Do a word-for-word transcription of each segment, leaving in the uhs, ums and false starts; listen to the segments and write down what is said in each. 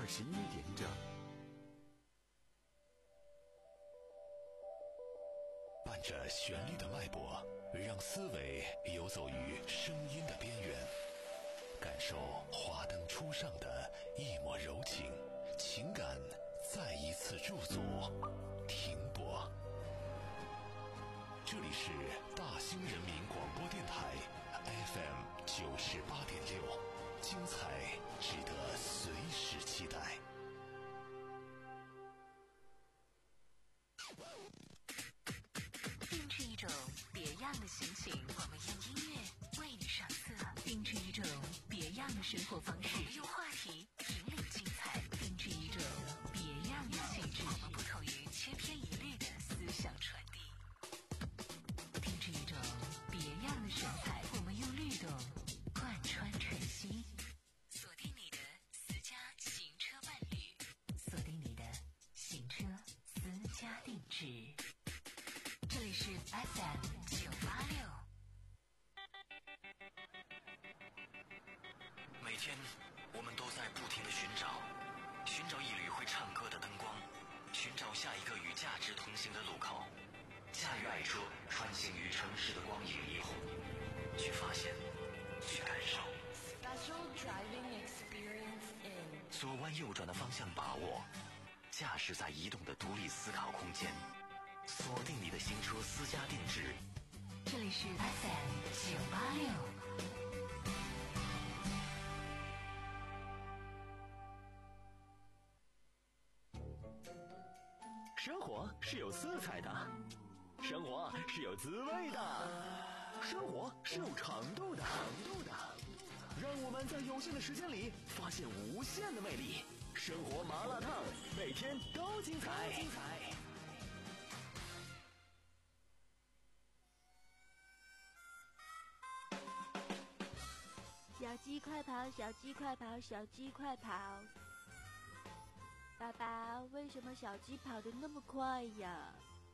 十一点整。 伴着旋律的脉搏，让思维游走于声音的边缘，感受华灯初上的一抹柔情，情感再一次驻足停泊。这里是大兴人民广播电台 F M 九十八点六，精彩值得随时期待。 定制一种别样的心情，我们用音乐为你上色；定制一种别样的生活方式，我们用话题引领精彩；定制一种别样的气质，我们不同于千篇一律的思想传递；定制一种别样的神采，我们用律动贯穿晨曦。锁定你的私家行车伴侣，锁定你的行车私家定制。这里是 F M 九八六。 每天我们都在不停地寻找，寻找一缕会唱歌的灯光，寻找下一个与价值同行的路口。驾驭爱车，穿行于城市的光影霓虹，去发现，去感受。 Special driving experience in 左弯右转的方向把握，驾驶在移动的独立思考空间。锁定你的新车私家定制， 这里是 F M 九八六。 生活是有色彩的，生活是有滋味的，生活是有长度的，长度的。让我们在有限的时间里发现无限的魅力。生活麻辣烫，每天都精彩。精彩。 小鸡快跑，小鸡快跑，小鸡快跑！爸爸，为什么小鸡跑得那么快呀？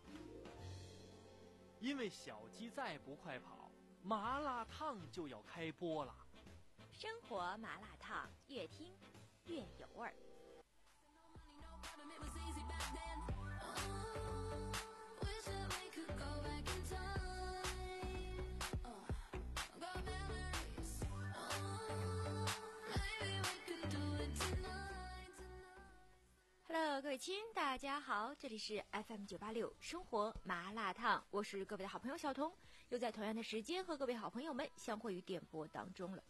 因为小鸡再不快跑，麻辣烫就要开播了。 生活麻辣烫，越听越有味儿。Hello， 各位亲，大家好，这里是 F M 九八六生活麻辣烫，我是各位的好朋友小童，又在同样的时间和各位好朋友们相会于电波当中了。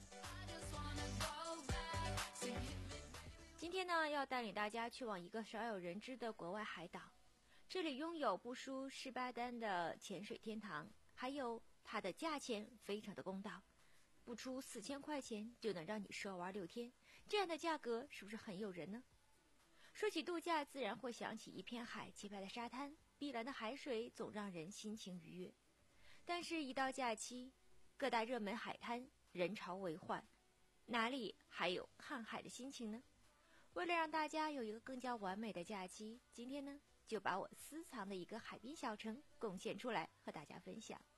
今天呢，要带领大家去往一个少有人知的国外海岛，这里拥有不输士巴丹的潜水天堂，还有它的价钱非常的公道，不出四千块钱就能让你说玩六天，这样的价格是不是很诱人呢？说起度假，自然会想起一片海，洁白的沙滩，碧蓝的海水，总让人心情愉悦。但是，一到假期，各大热门海滩人潮为患，哪里还有看海的心情呢？为了让大家有一个更加完美的假期，今天呢，就把我私藏的一个海滨小城贡献出来，和大家分享。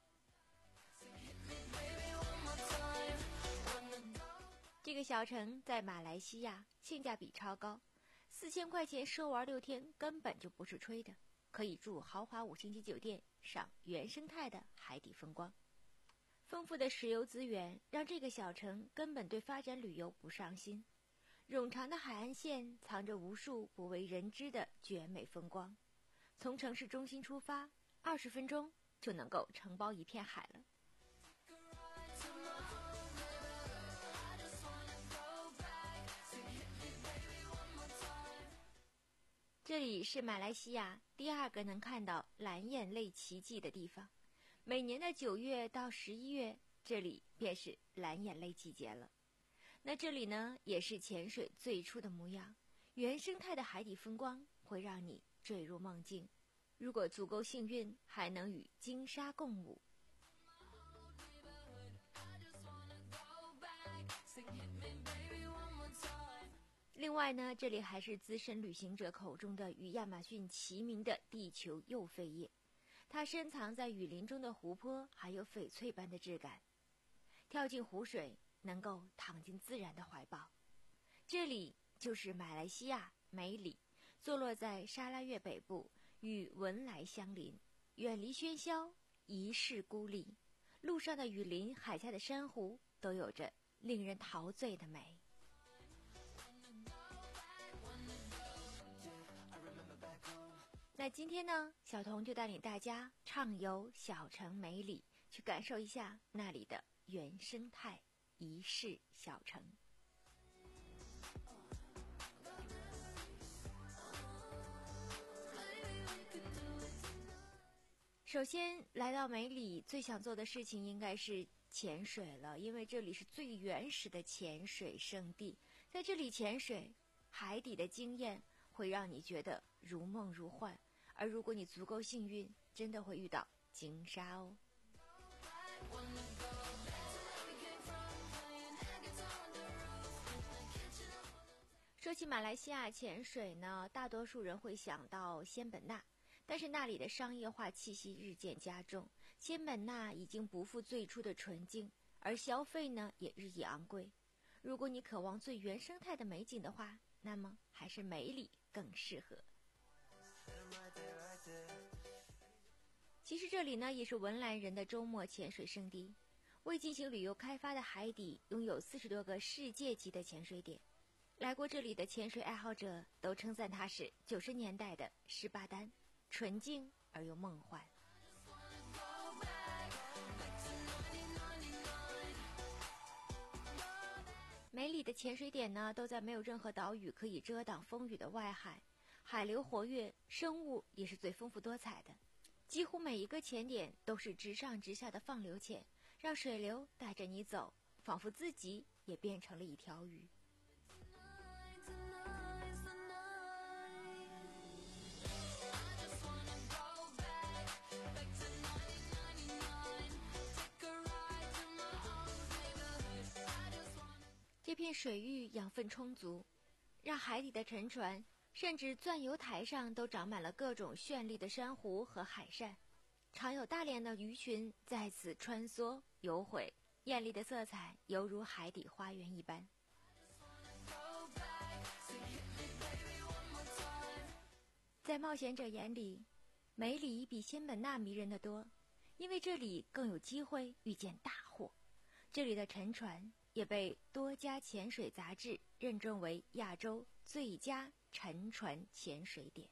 这个小城在马来西亚，性价比超高。四千块钱说玩六天根本就不是吹的，可以住豪华五星级酒店，赏原生态的海底风光。丰富的石油资源让这个小城根本对发展旅游不上心。冗长的海岸线藏着无数不为人知的绝美风光。从城市中心出发，二十分钟就能够承包一片海了。这里是马来西亚第二个能看到蓝眼泪奇迹的地方，每年的九月到十一月，这里便是蓝眼泪季节了。那这里呢，也是潜水最初的模样，原生态的海底风光会让你坠入梦境，如果足够幸运，还能与鲸鲨共舞。另外呢，这里还是资深旅行者口中的与亚马逊齐名的地球幼肺叶，它深藏在雨林中的湖泊还有翡翠般的质感，跳进湖水能够躺进自然的怀抱。这里就是马来西亚梅里，坐落在沙拉越北部，与文莱相邻，远离喧嚣，一世孤立。路上的雨林，海下的珊瑚，都有着令人陶醉的美。那今天呢，小童就带领大家畅游小城梅里，去感受一下那里的原生态一世小城。首先来到梅里，最想做的事情应该是潜水了，因为这里是最原始的潜水圣地。在这里潜水，海底的经验会让你觉得如梦如幻，而如果你足够幸运，真的会遇到鲸鲨哦。说起马来西亚潜水呢，大多数人会想到仙本那，但是那里的商业化气息日渐加重，仙本那已经不复最初的纯净，而消费呢也日益昂贵。如果你渴望最原生态的美景的话，那么还是梅里更适合。其实这里呢也是文莱人的周末潜水圣地，未进行旅游开发的海底拥有四十多个世界级的潜水点。来过这里的潜水爱好者都称赞它是九十年代的十八丹，纯净而又梦幻。梅里的潜水点呢，都在没有任何岛屿可以遮挡风雨的外海，海流活跃，生物也是最丰富多彩的。几乎每一个潜点都是直上直下的放流潜，让水流带着你走，仿佛自己也变成了一条鱼。这片水域养分充足，让海底的沉船甚至钻油台上都长满了各种绚丽的珊瑚和海扇，常有大量的鱼群在此穿梭游回，艳丽的色彩犹如海底花园一般。在冒险者眼里，梅里比仙本那迷人的多，因为这里更有机会遇见大货。这里的沉船也被多家潜水杂志认证为亚洲最佳沉船潜水点。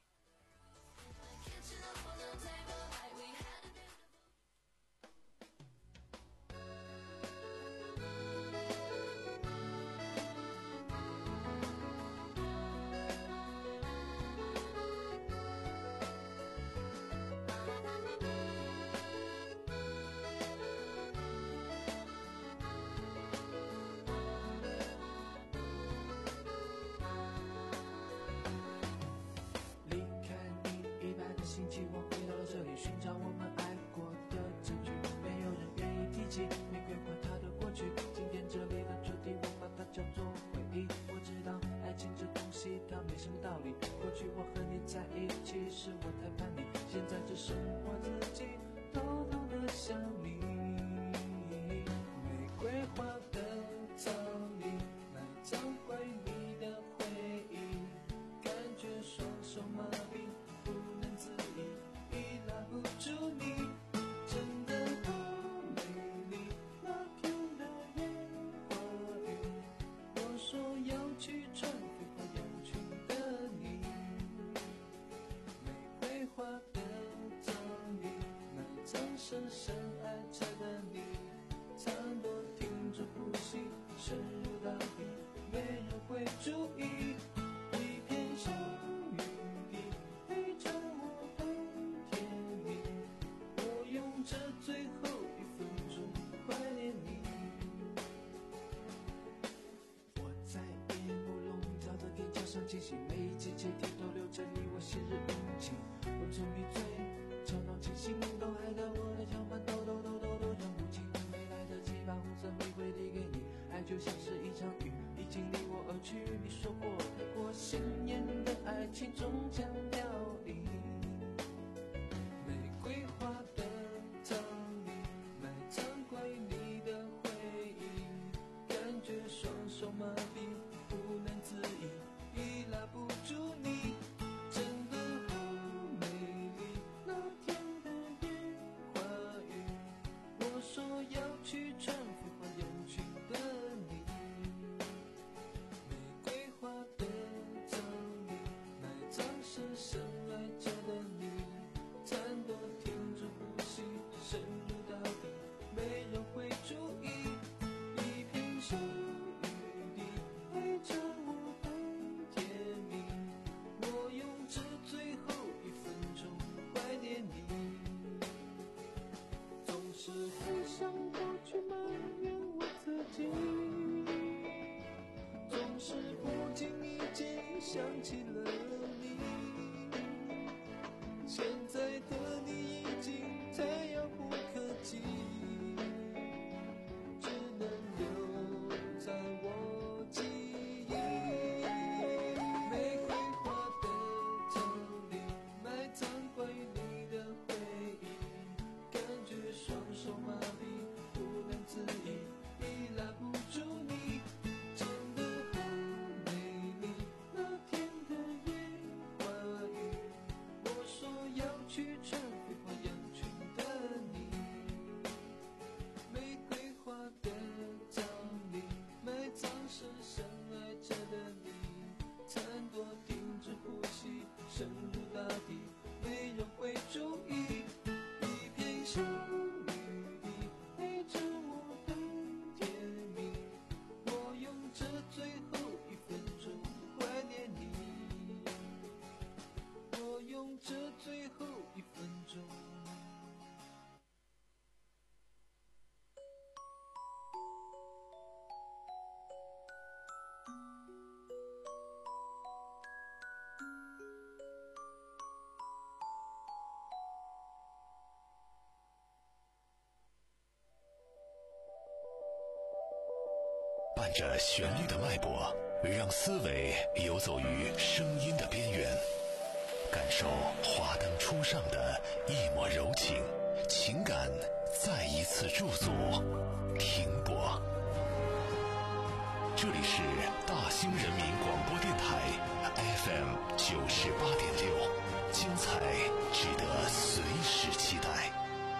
伴着旋律的脉搏，让思维游走于声音的边缘，感受华灯初上的一抹柔情，情感再一次驻足停泊。这里是大兴人民广播电台 F M 九十八点六，精彩值得随时期待。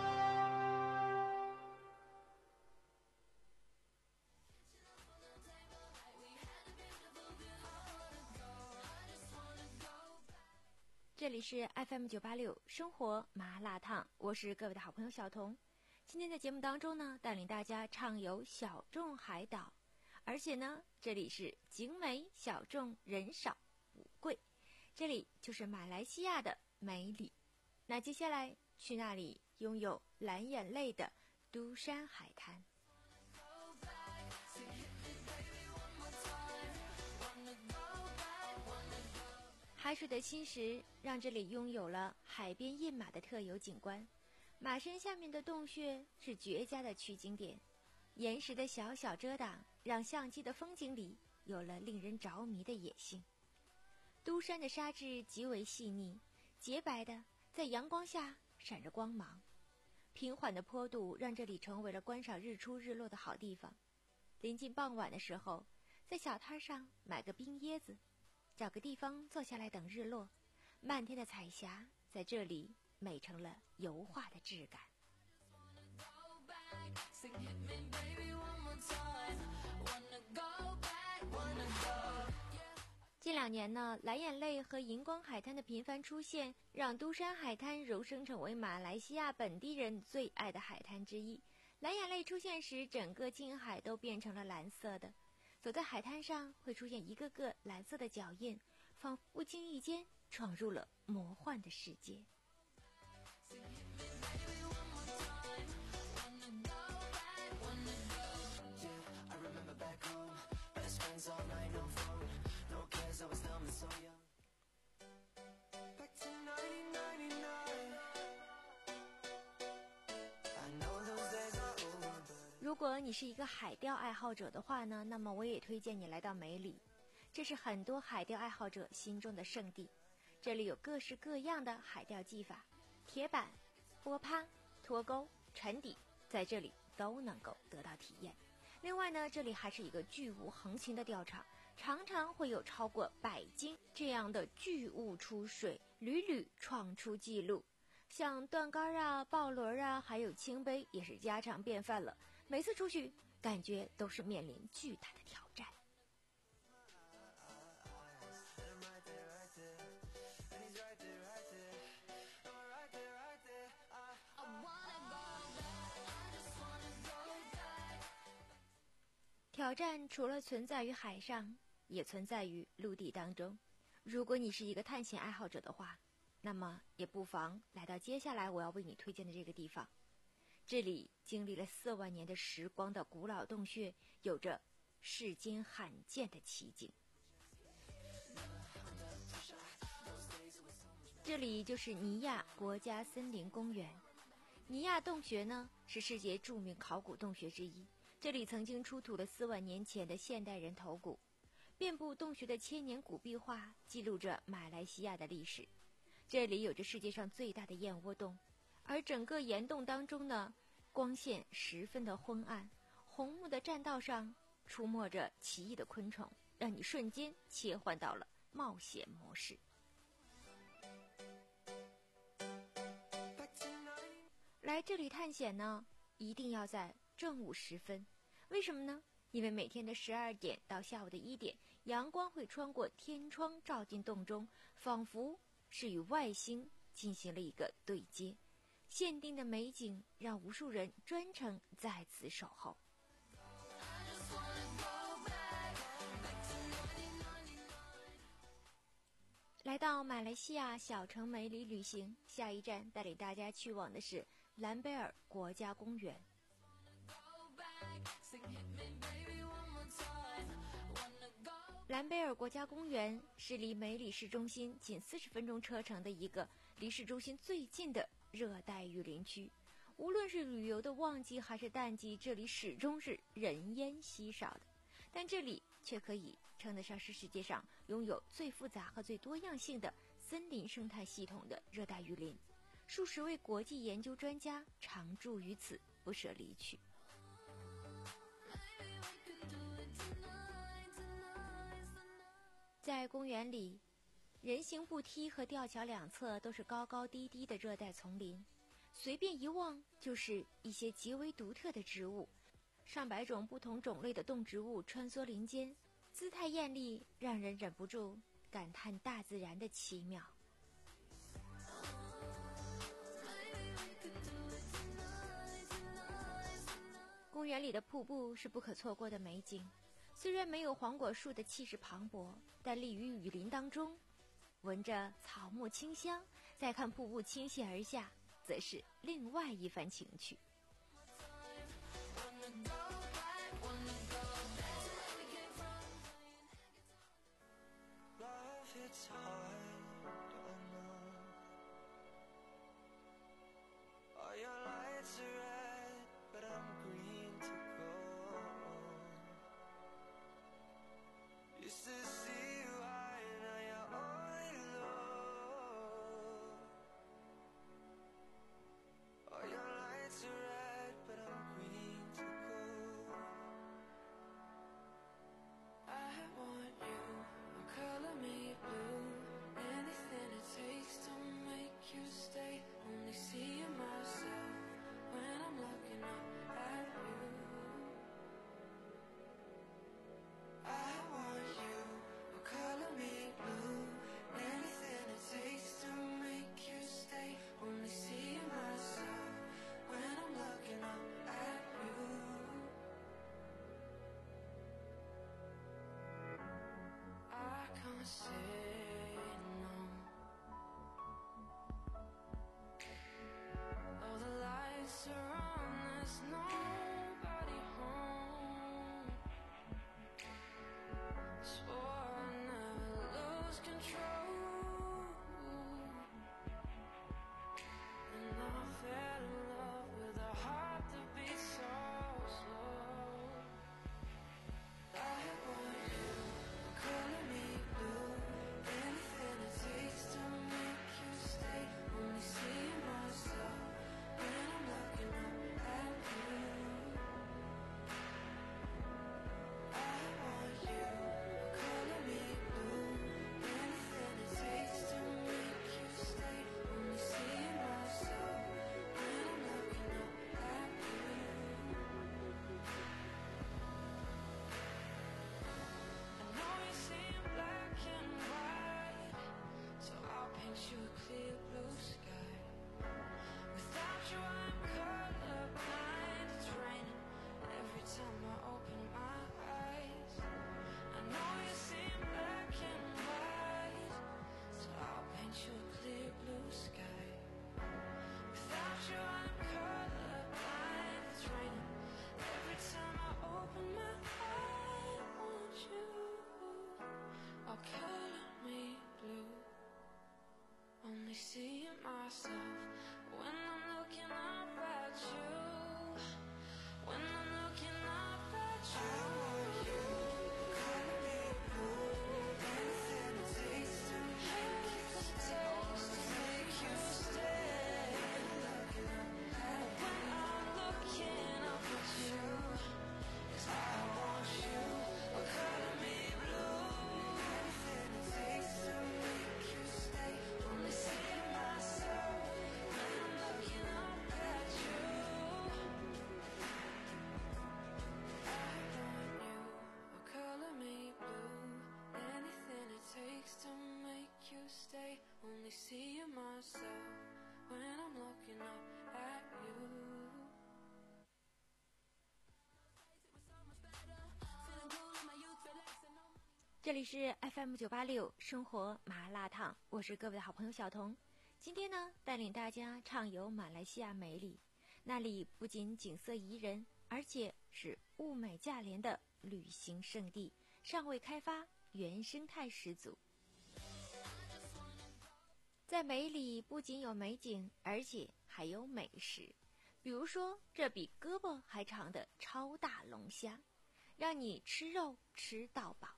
这里是 F M 九八六生活麻辣烫，我是各位的好朋友小彤。今天在节目当中呢，带领大家畅游小众海岛，而且呢，这里是景美小众人少五贵，这里就是马来西亚的梅里。那接下来去那里拥有蓝眼泪的都山海滩。海水的侵蚀让这里拥有了海边印马的特有景观，马身下面的洞穴是绝佳的取景点，岩石的小小遮挡让相机的风景里有了令人着迷的野性。都山的沙质极为细腻，洁白的在阳光下闪着光芒，平缓的坡度让这里成为了观赏日出日落的好地方。临近傍晚的时候，在小摊上买个冰椰子，找个地方坐下来等日落，漫天的彩霞在这里美成了油画的质感。近两年呢，蓝眼泪和荧光海滩的频繁出现，让都山海滩荣升成为马来西亚本地人最爱的海滩之一。蓝眼泪出现时，整个近海都变成了蓝色的，走在海滩上会出现一个个蓝色的脚印，仿佛不经意间闯入了魔幻的世界。如果你是一个海钓爱好者的话呢，那么我也推荐你来到梅里，这是很多海钓爱好者心中的圣地。这里有各式各样的海钓技法，铁板、波趴、拖钩、沉底，在这里都能够得到体验。另外呢，这里还是一个巨物横行的钓场，常常会有超过百斤这样的巨物出水，屡屡创出纪录。像断竿啊、抱轮啊，还有轻杯也是家常便饭了。每次出去，感觉都是面临巨大的挑战。挑战除了存在于海上，也存在于陆地当中。如果你是一个探险爱好者的话，那么也不妨来到接下来我要为你推荐的这个地方。这里经历了四万年的时光的古老洞穴，有着世间罕见的奇景。这里就是尼亚国家森林公园。尼亚洞穴呢，是世界著名考古洞穴之一，这里曾经出土了四万年前的现代人头骨，遍布洞穴的千年古壁画记录着马来西亚的历史。这里有着世界上最大的燕窝洞，而整个岩洞当中呢，光线十分的昏暗，红木的栈道上出没着奇异的昆虫，让你瞬间切换到了冒险模式。来这里探险呢，一定要在正午时分。为什么呢？因为每天的十二点到下午的一点，阳光会穿过天窗照进洞中，仿佛是与外星进行了一个对接。限定的美景让无数人专程在此守候。来到马来西亚小城梅里旅行，下一站带领大家去往的是兰贝尔国家公园。兰贝尔国家公园是离梅里市中心仅四十分钟车程的一个离市中心最近的热带雨林区。无论是旅游的旺季还是淡季，这里始终是人烟稀少的。 但这里却可以称得上是世界上拥有最复杂和最多样性的森林生态系统的热带雨林，数十位国际研究专家常驻于此，不舍离去。在公园里，人行步梯和吊桥两侧都是高高低低的热带丛林，随便一望就是一些极为独特的植物，上百种不同种类的动植物穿梭林间，姿态艳丽，让人忍不住感叹大自然的奇妙。公园里的瀑布是不可错过的美景，虽然没有黄果树的气势磅礴，但立于雨林当中，闻着草木清香，再看瀑布倾泻而下，则是另外一番情趣。这里是 F M 九八六生活麻辣烫，我是各位的好朋友小童。今天呢，带领大家畅游马来西亚梅里，那里不仅景色宜人，而且是物美价廉的旅行胜地，尚未开发，原生态十足。在梅里不仅有美景，而且还有美食，比如说这比胳膊还长的超大龙虾。 让你吃肉吃到饱。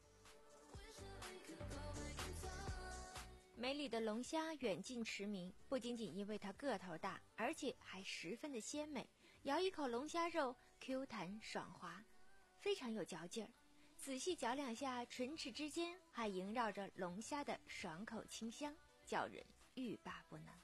梅里的龙虾远近驰名，不仅仅因为它个头大，而且还十分的鲜美。咬一口龙虾肉 Q 弹爽滑，非常有嚼劲儿。仔细嚼两下，唇齿之间还萦绕着龙虾的爽口清香，叫人欲罢不能。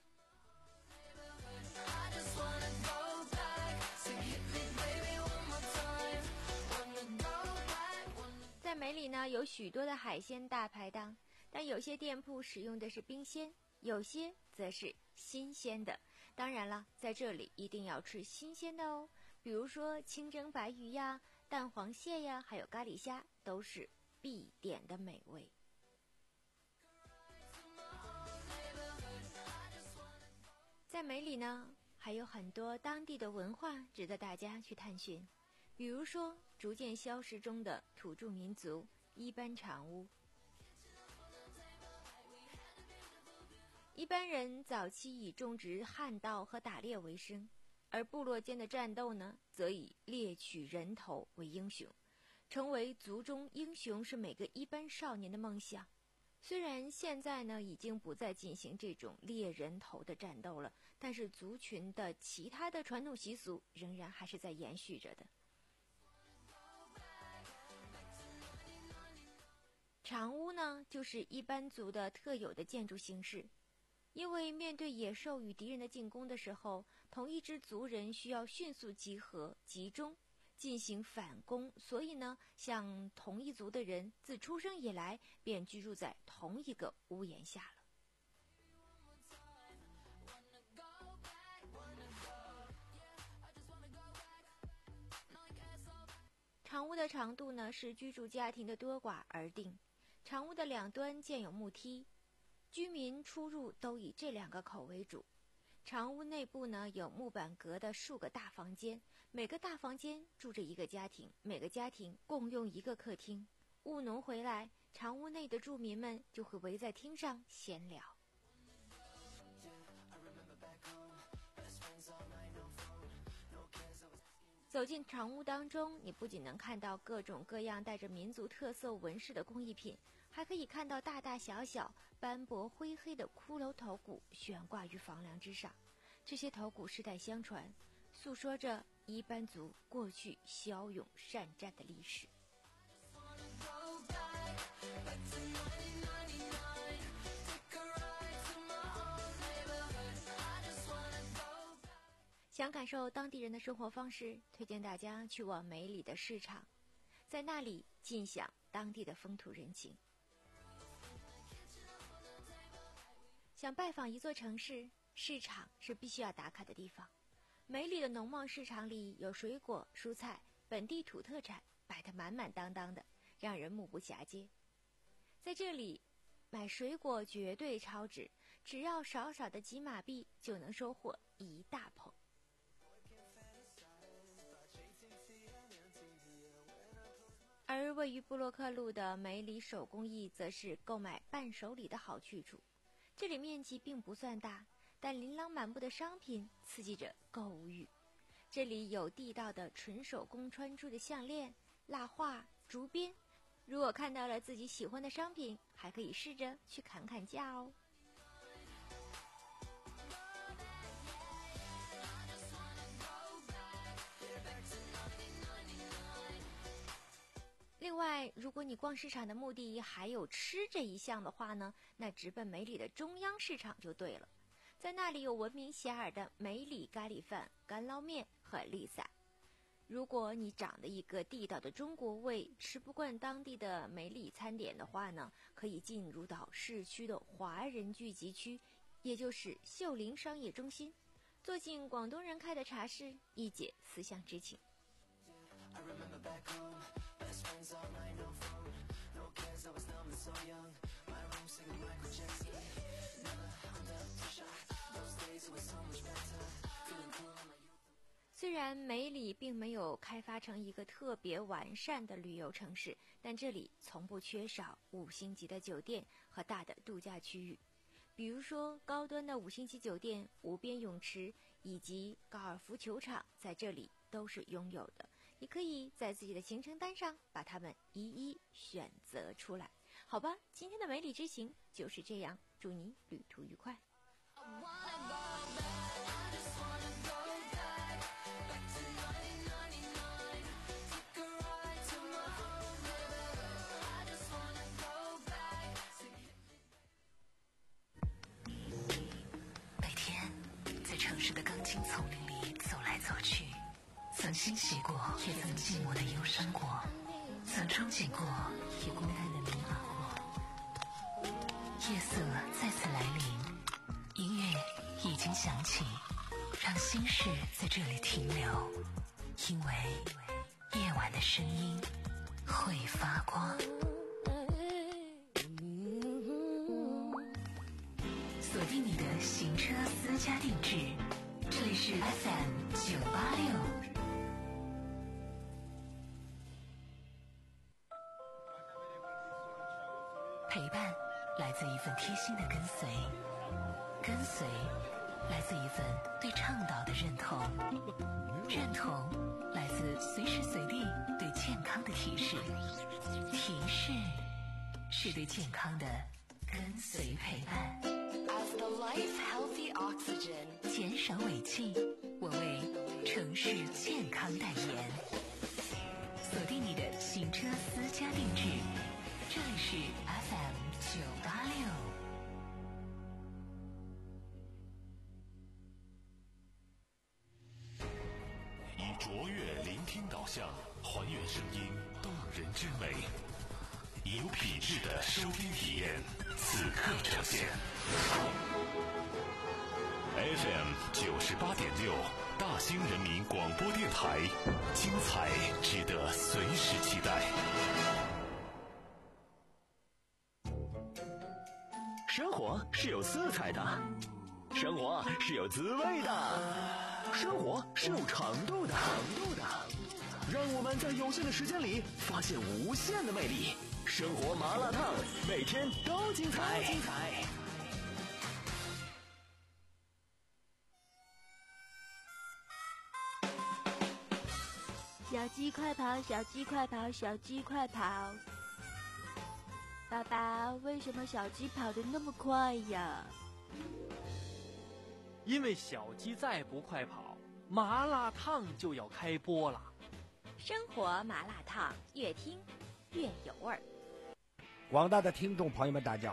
在梅里呢，有许多的海鲜大排档，但有些店铺使用的是冰鲜，有些则是新鲜的。当然了，在这里一定要吃新鲜的哦，比如说清蒸白鱼呀、蛋黄蟹呀，还有咖喱虾，都是必点的美味。在梅里呢，还有很多当地的文化值得大家去探寻，比如说逐渐消失中的土著民族伊班长屋。一般人早期以种植旱稻和打猎为生，而部落间的战斗呢，则以猎取人头为英雄。成为族中英雄是每个伊班少年的梦想。虽然现在呢已经不再进行这种猎人头的战斗了，但是族群的其他的传统习俗仍然还是在延续着的。长屋呢，就是伊班族的特有的建筑形式。因为面对野兽与敌人的进攻的时候，同一支族人需要迅速集合、集中进行反攻，所以呢，像同一族的人自出生以来便居住在同一个屋檐下了。长屋的长度呢，是居住家庭的多寡而定。长屋的两端建有木梯，居民出入都以这两个口为主。长屋内部呢，有木板隔的数个大房间，每个大房间住着一个家庭，每个家庭共用一个客厅。务农回来，长屋内的住民们就会围在厅上闲聊。走进长屋当中，你不仅能看到各种各样带着民族特色纹饰的工艺品，还可以看到大大小小斑驳灰黑的骷髅头骨悬挂于房梁之上。这些头骨世代相传，诉说着伊班族过去骁勇善战的历史。想感受当地人的生活方式，推荐大家去往梅里的市场，在那里尽享当地的风土人情。想拜访一座城市，市场是必须要打卡的地方。梅里的农贸市场里有水果、蔬菜、本地土特产，摆得满满当当的，让人目不暇接。在这里买水果绝对超值，只要少少的几马币就能收获一大捧。而位于布洛克路的梅里手工艺则是购买伴手礼的好去处。这里面积并不算大，但琳琅满目的商品刺激着购物欲。这里有地道的纯手工穿珠的项链、蜡画、竹编。如果看到了自己喜欢的商品，还可以试着去砍砍价哦。另外，如果你逛市场的目的还有吃这一项的话呢，那直奔梅里的中央市场就对了。在那里有闻名遐迩的梅里咖喱饭、干捞面和丽萨。如果你长得一个地道的中国胃，吃不惯当地的梅里餐点的话呢，可以进入到市区的华人聚集区，也就是秀林商业中心，坐进广东人开的茶室，一解思乡之情。虽然梅里并没有开发成一个特别完善的旅游城市，但这里从不缺少五星级的酒店和大的度假区域，比如说高端的五星级酒店、无边泳池以及高尔夫球场，在这里都是拥有的。 你可以在自己的行程单上把它们一一选择出来。好吧，今天的美丽之行就是这样，祝你旅途愉快。 每天在城市的钢筋丛林里走来走去，曾欣喜过，也曾寂寞的忧伤过，曾憧憬过，也孤单的迷茫过。夜色再次来临，音乐已经响起，让心事在这里停留，因为夜晚的声音会发光。锁定你的行车私家定制，这里是 F M 九八六。陪伴来自一份贴心的跟随，跟随来自一份对倡导的认同，认同来自随时随地对健康的提示，提示是对健康的跟随陪伴。 As the life healthy oxygen， 减少尾气，我为城市健康代言。锁定你的行车私家定制，这里是 F M 九八六。 以卓越聆听导向，还原声音动人之美，以有品质的收听体验，此刻呈现。F M 九十八点六，大兴人民广播电台，精彩值得随时期待。 生活是有色彩的，生活是有滋味的，生活是有长度的，长度的。让我们在有限的时间里发现无限的魅力。生活麻辣烫，每天都精彩。精彩。 小鸡快跑，小鸡快跑，小鸡快跑！爸爸，为什么小鸡跑得那么快呀？ 因为小鸡再不快跑，麻辣烫就要开播了。 生活麻辣烫，越听越有味儿。 广大的听众朋友们，大家好。